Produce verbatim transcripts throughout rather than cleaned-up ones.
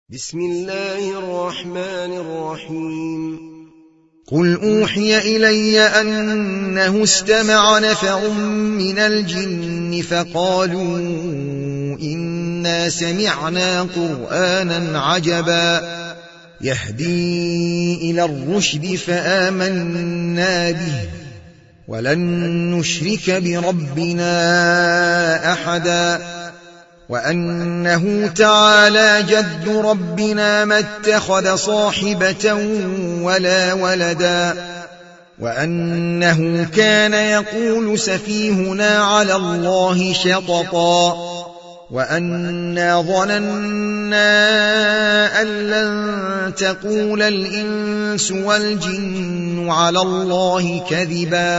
بسم الله الرحمن الرحيم قل أوحي إلي أنه استمع نفر من الجن فقالوا إنا سمعنا قرآنا عجبا يهدي إلى الرشد فآمنا به ولن نشرك بربنا أحدا وأنه تعالى جد ربنا ما اتخذ صاحبة ولا ولدا وأنه كان يقول سفيهنا على الله شططا وأنا ظننا أن لن تقول الإنس والجن على الله كذبا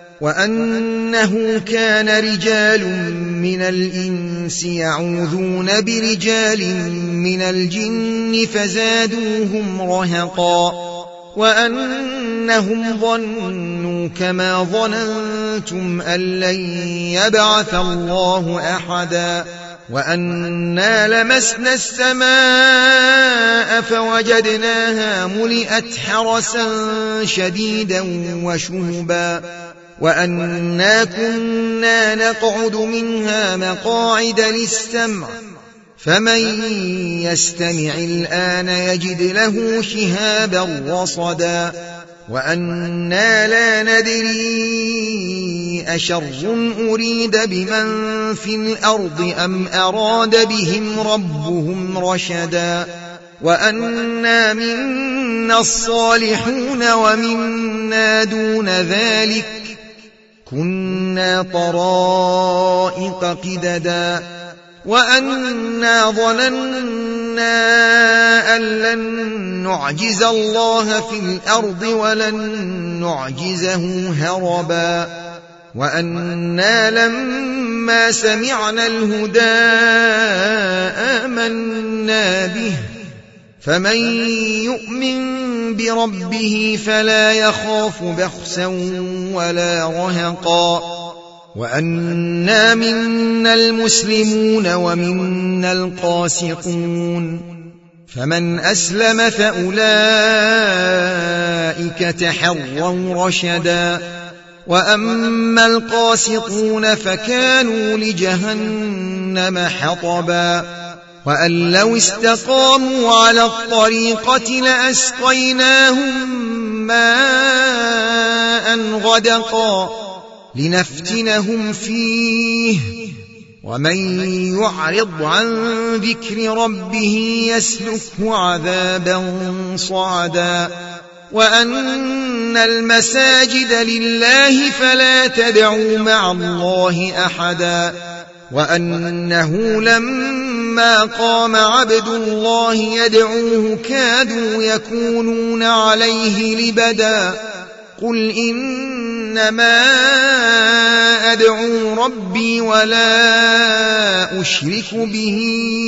وأنه كان رجال من الإنس يعوذون برجال من الجن فزادوهم رهقا وأنهم ظنوا كما ظننتم أن لن يبعث الله أحدا وأنا لمسنا السماء فوجدناها ملئت حرسا شديدا وشهبا وأنا كنا نقعد منها مقاعد للسمع فمن يستمع الآن يجد له شهابا رصدا وأنا لا ندري أشر أريد بمن في الأرض أم أراد بهم ربهم رشدا وأنا منا الصالحون ومنا دون ذلك كنا طرائق قددا وأنا ظننا أن لن نعجز الله في الأرض ولن نعجزه هربا وأنا لما سمعنا الهدى آمنا به فمن يؤمن بربه فلا يخاف بخسا ولا رهقا وأنا منا المسلمون ومنا القاسطون فمن أسلم فأولئك تحروا رشدا وأما القاسطون فكانوا لجهنم حطبا وأن لو استقاموا على الطريقة لأسقيناهم ماء غدقا لنفتنهم فيه ومن يعرض عن ذكر ربه يسلكه عذابا صعدا وأن المساجد لله فلا تدعوا مع الله أحدا وأنه لما قام عبد الله يدعوه كادوا يكونون عليه لبدا قل إنما أدعو ربي ولا أشرك به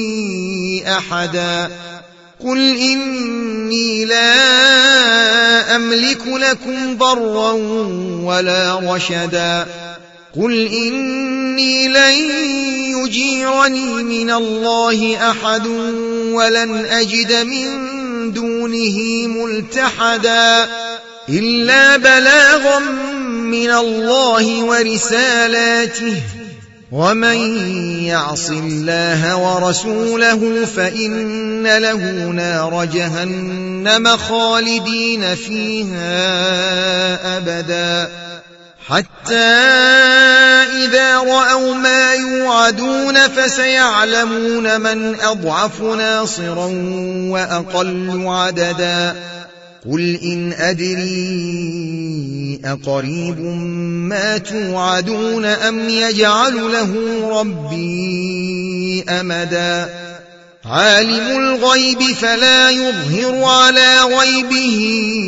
أحدا قل إني لا أملك لكم ضرا ولا رشدا قل إني لن يجيرني من الله أحد ولن أجد من دونه ملتحدا إلا بلاغا من الله ورسالاته ومن يعص الله ورسوله فإن له نار جهنم خالدين فيها أبدا حتى إذا رأوا ما يوعدون فسيعلمون من أضعف ناصرا وأقل عددا قل إن أدري أقريب ما توعدون أم يجعل له ربي أمدا عالم الغيب فلا يظهر على غيبه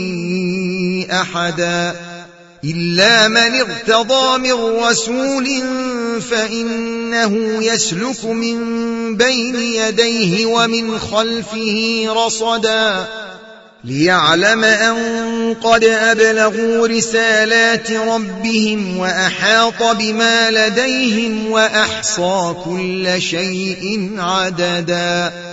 أحدا إلا من ارتضى من رسول فإنه يسلك من بين يديه ومن خلفه رصدا ليعلم أن قد أبلغوا رسالات ربهم وأحاط بما لديهم وأحصى كل شيء عددا.